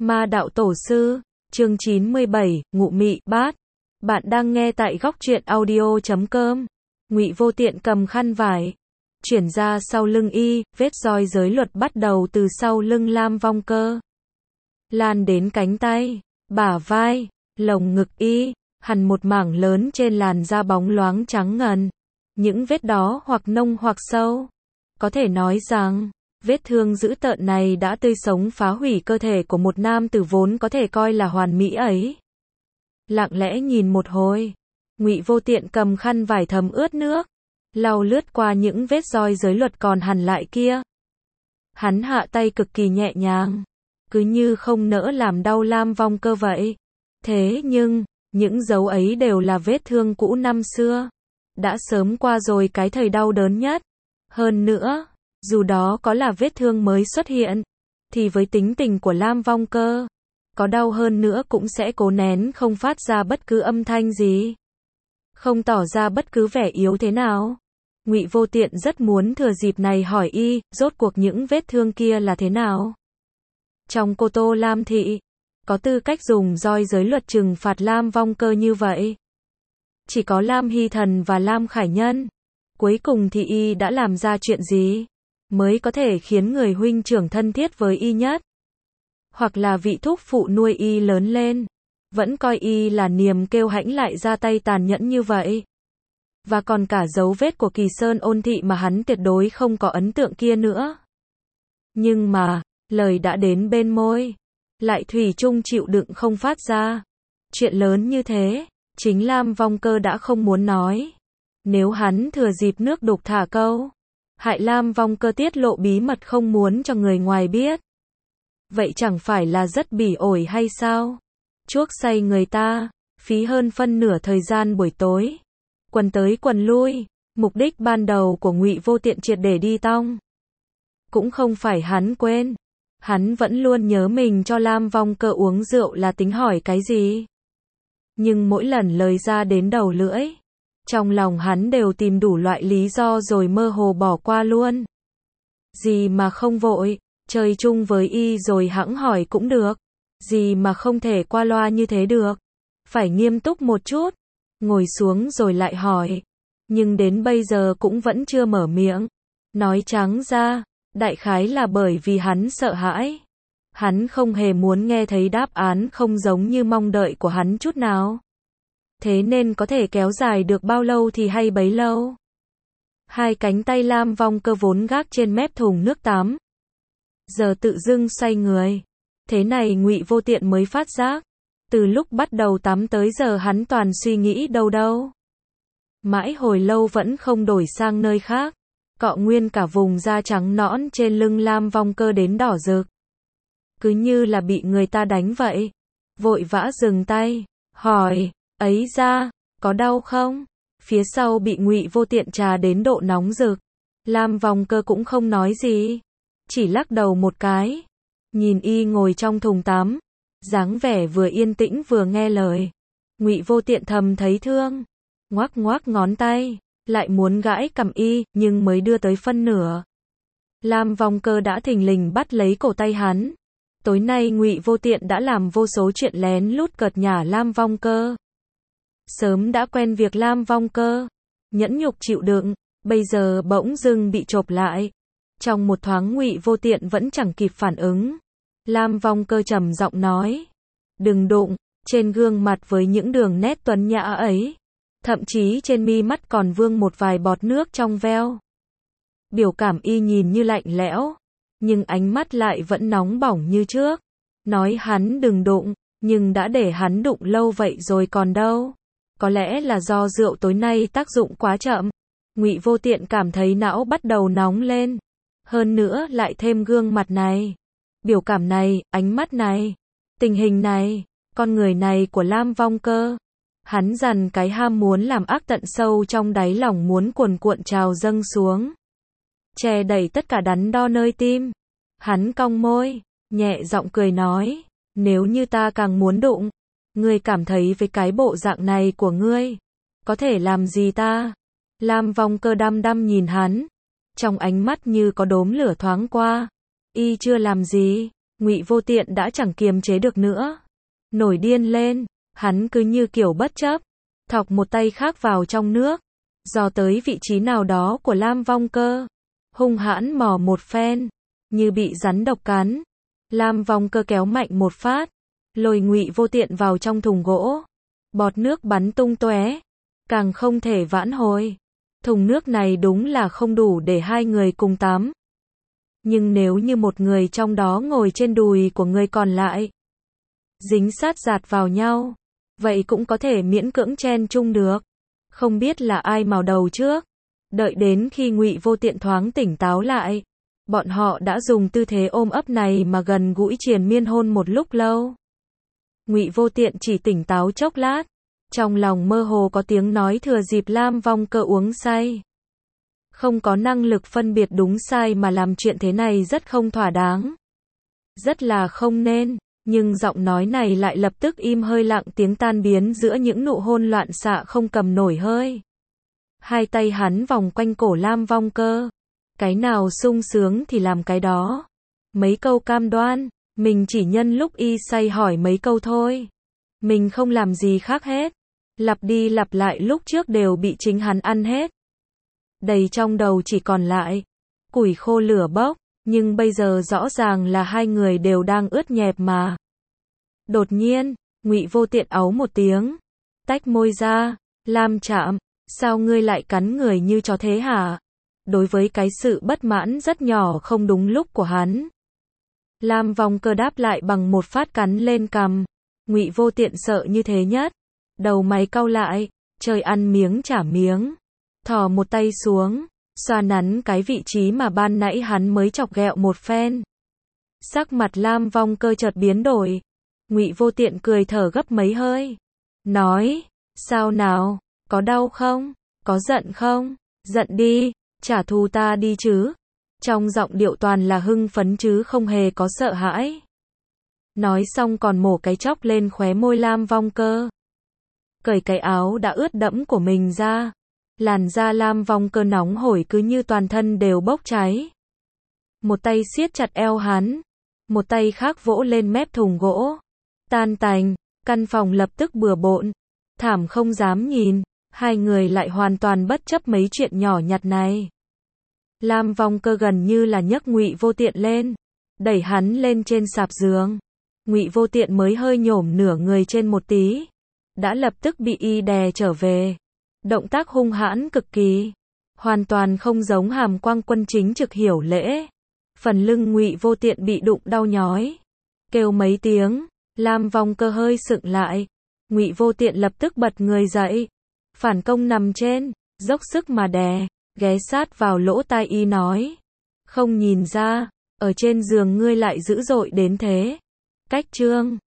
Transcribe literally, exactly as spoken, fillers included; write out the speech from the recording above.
Ma đạo tổ sư, chương chín mươi bảy, ngụ mị bát. Bạn đang nghe tại góc truyện audio chấm com. Ngụy Vô Tiện cầm khăn vải, chuyển ra sau lưng y, vết roi giới luật bắt đầu từ sau lưng Lam Vong Cơ, lan đến cánh tay, bả vai, lồng ngực y, hằn một mảng lớn trên làn da bóng loáng trắng ngần. Những vết đó hoặc nông hoặc sâu. Có thể nói rằng, vết thương dữ tợn này đã tươi sống phá hủy cơ thể của một nam tử vốn có thể coi là hoàn mỹ ấy. Lặng lẽ nhìn một hồi, Ngụy Vô Tiện cầm khăn vải thấm ướt nước, lau lướt qua những vết roi giới luật còn hằn lại kia. Hắn hạ tay cực kỳ nhẹ nhàng, cứ như không nỡ làm đau Lam Vong Cơ vậy. Thế nhưng, những dấu ấy đều là vết thương cũ năm xưa, đã sớm qua rồi cái thời đau đớn nhất. Hơn nữa, dù đó có là vết thương mới xuất hiện, thì với tính tình của Lam Vong Cơ, có đau hơn nữa cũng sẽ cố nén không phát ra bất cứ âm thanh gì, không tỏ ra bất cứ vẻ yếu thế nào. Ngụy Vô Tiện rất muốn thừa dịp này hỏi y, rốt cuộc những vết thương kia là thế nào? Trong Cô Tô Lam Thị, có tư cách dùng roi giới luật trừng phạt Lam Vong Cơ như vậy chỉ có Lam Hy Thần và Lam Khải Nhân. Cuối cùng thì y đã làm ra chuyện gì mới có thể khiến người huynh trưởng thân thiết với y nhất, hoặc là vị thúc phụ nuôi y lớn lên, vẫn coi y là niềm kêu hãnh lại ra tay tàn nhẫn như vậy? Và còn cả dấu vết của Kỳ Sơn Ôn Thị mà hắn tuyệt đối không có ấn tượng kia nữa. Nhưng mà, lời đã đến bên môi, lại thủy chung chịu đựng không phát ra. Chuyện lớn như thế, chính Lam Vong Cơ đã không muốn nói. Nếu hắn thừa dịp nước đục thả câu, hại Lam Vong Cơ tiết lộ bí mật không muốn cho người ngoài biết, vậy chẳng phải là rất bỉ ổi hay sao? Chuốc say người ta, phí hơn phân nửa thời gian buổi tối, quần tới quần lui, mục đích ban đầu của Ngụy Vô Tiện triệt để đi tong. Cũng không phải hắn quên, hắn vẫn luôn nhớ mình cho Lam Vong Cơ uống rượu là tính hỏi cái gì. Nhưng mỗi lần lời ra đến đầu lưỡi, trong lòng hắn đều tìm đủ loại lý do rồi mơ hồ bỏ qua luôn. Gì mà không vội, chơi chung với y rồi hẵng hỏi cũng được. Gì mà không thể qua loa như thế được. Phải nghiêm túc một chút, ngồi xuống rồi lại hỏi. Nhưng đến bây giờ cũng vẫn chưa mở miệng. Nói trắng ra, đại khái là bởi vì hắn sợ hãi. Hắn không hề muốn nghe thấy đáp án không giống như mong đợi của hắn chút nào. Thế nên có thể kéo dài được bao lâu thì hay bấy lâu. Hai cánh tay Lam Vong Cơ vốn gác trên mép thùng nước tắm, giờ tự dưng xoay người. Thế này Ngụy Vô Tiện mới phát giác, từ lúc bắt đầu tắm tới giờ hắn toàn suy nghĩ đâu đâu. Mãi hồi lâu vẫn không đổi sang nơi khác, cọ nguyên cả vùng da trắng nõn trên lưng Lam Vong Cơ đến đỏ rực. Cứ như là bị người ta đánh vậy. Vội vã dừng tay, hỏi, ấy da, có đau không? Phía sau bị Ngụy Vô Tiện trà đến độ nóng rực. Lam Vong Cơ cũng không nói gì, chỉ lắc đầu một cái. Nhìn y ngồi trong thùng tắm, dáng vẻ vừa yên tĩnh vừa nghe lời. Ngụy Vô Tiện thầm thấy thương, ngoắc ngoắc ngón tay, lại muốn gãi cằm y, nhưng mới đưa tới phân nửa, Lam Vong Cơ đã thình lình bắt lấy cổ tay hắn. Tối nay Ngụy Vô Tiện đã làm vô số chuyện lén lút cợt nhả Lam Vong Cơ. Sớm đã quen việc Lam Vong Cơ nhẫn nhục chịu đựng, bây giờ bỗng dưng bị chộp lại. Trong một thoáng Ngụy Vô Tiện vẫn chẳng kịp phản ứng. Lam Vong Cơ trầm giọng nói, đừng đụng. Trên gương mặt với những đường nét tuấn nhã ấy, thậm chí trên mi mắt còn vương một vài bọt nước trong veo. Biểu cảm y nhìn như lạnh lẽo, nhưng ánh mắt lại vẫn nóng bỏng như trước. Nói hắn đừng đụng, nhưng đã để hắn đụng lâu vậy rồi còn đâu. Có lẽ là do rượu tối nay tác dụng quá chậm. Ngụy Vô Tiện cảm thấy não bắt đầu nóng lên. Hơn nữa lại thêm gương mặt này, biểu cảm này, ánh mắt này, tình hình này, con người này của Lam Vong Cơ. Hắn dằn cái ham muốn làm ác tận sâu trong đáy lòng muốn cuồn cuộn trào dâng xuống, che đậy tất cả đắn đo nơi tim. Hắn cong môi, nhẹ giọng cười nói, nếu như ta càng muốn đụng, ngươi cảm thấy với cái bộ dạng này của ngươi, có thể làm gì ta? Lam Vong Cơ đăm đăm nhìn hắn, trong ánh mắt như có đốm lửa thoáng qua. Y chưa làm gì, Ngụy Vô Tiện đã chẳng kiềm chế được nữa, nổi điên lên, hắn cứ như kiểu bất chấp, thọc một tay khác vào trong nước, dò tới vị trí nào đó của Lam Vong Cơ, hung hãn mò một phen, như bị rắn độc cắn. Lam Vong Cơ kéo mạnh một phát, lôi Ngụy Vô Tiện vào trong thùng gỗ, bọt nước bắn tung tóe, càng không thể vãn hồi. Thùng nước này đúng là không đủ để hai người cùng tắm. Nhưng nếu như một người trong đó ngồi trên đùi của người còn lại, dính sát dạt vào nhau, vậy cũng có thể miễn cưỡng chen chung được. Không biết là ai mào đầu trước. Đợi đến khi Ngụy Vô Tiện thoáng tỉnh táo lại, bọn họ đã dùng tư thế ôm ấp này mà gần gũi triền miên hôn một lúc lâu. Ngụy Vô Tiện chỉ tỉnh táo chốc lát, trong lòng mơ hồ có tiếng nói thừa dịp Lam Vong Cơ uống say. Không có năng lực phân biệt đúng sai mà làm chuyện thế này rất không thỏa đáng. Rất là không nên, nhưng giọng nói này lại lập tức im hơi lặng tiếng tan biến giữa những nụ hôn loạn xạ không cầm nổi hơi. Hai tay hắn vòng quanh cổ Lam Vong Cơ. Cái nào sung sướng thì làm cái đó. Mấy câu cam đoan, mình chỉ nhân lúc y say hỏi mấy câu thôi. Mình không làm gì khác hết. Lặp đi lặp lại lúc trước đều bị chính hắn ăn hết. Đầy trong đầu chỉ còn lại củi khô lửa bốc, nhưng bây giờ rõ ràng là hai người đều đang ướt nhẹp mà. Đột nhiên, Ngụy Vô Tiện áu một tiếng, tách môi ra, Lam Trạm, sao ngươi lại cắn người như chó thế hả? Đối với cái sự bất mãn rất nhỏ không đúng lúc của hắn, Lam Vong Cơ đáp lại bằng một phát cắn lên cằm. Ngụy Vô Tiện sợ như thế nhất, đầu mày cau lại, trời ăn miếng trả miếng, thò một tay xuống, xoa nắn cái vị trí mà ban nãy hắn mới chọc ghẹo một phen. Sắc mặt Lam Vong Cơ chợt biến đổi. Ngụy Vô Tiện cười thở gấp mấy hơi, nói, sao nào, có đau không, có giận không, giận đi, trả thù ta đi chứ. Trong giọng điệu toàn là hưng phấn chứ không hề có sợ hãi. Nói xong còn mổ cái chóc lên khóe môi Lam Vong Cơ, cởi cái áo đã ướt đẫm của mình ra. Làn da Lam Vong Cơ nóng hổi cứ như toàn thân đều bốc cháy. Một tay siết chặt eo hắn, một tay khác vỗ lên mép thùng gỗ. Tan tành, căn phòng lập tức bừa bộn, thảm không dám nhìn, hai người lại hoàn toàn bất chấp mấy chuyện nhỏ nhặt này. Lam Vong Cơ gần như là nhấc Ngụy Vô Tiện lên, đẩy hắn lên trên sạp giường. Ngụy Vô Tiện mới hơi nhổm nửa người trên một tí, đã lập tức bị y đè trở về. Động tác hung hãn cực kỳ, hoàn toàn không giống Hàm Quang Quân chính trực hiểu lễ. Phần lưng Ngụy Vô Tiện bị đụng đau nhói, kêu mấy tiếng. Lam Vong Cơ hơi sững lại, Ngụy Vô Tiện lập tức bật người dậy, phản công nằm trên, dốc sức mà đè, ghé sát vào lỗ tai y nói, không nhìn ra, ở trên giường ngươi lại dữ dội đến thế. Cách chương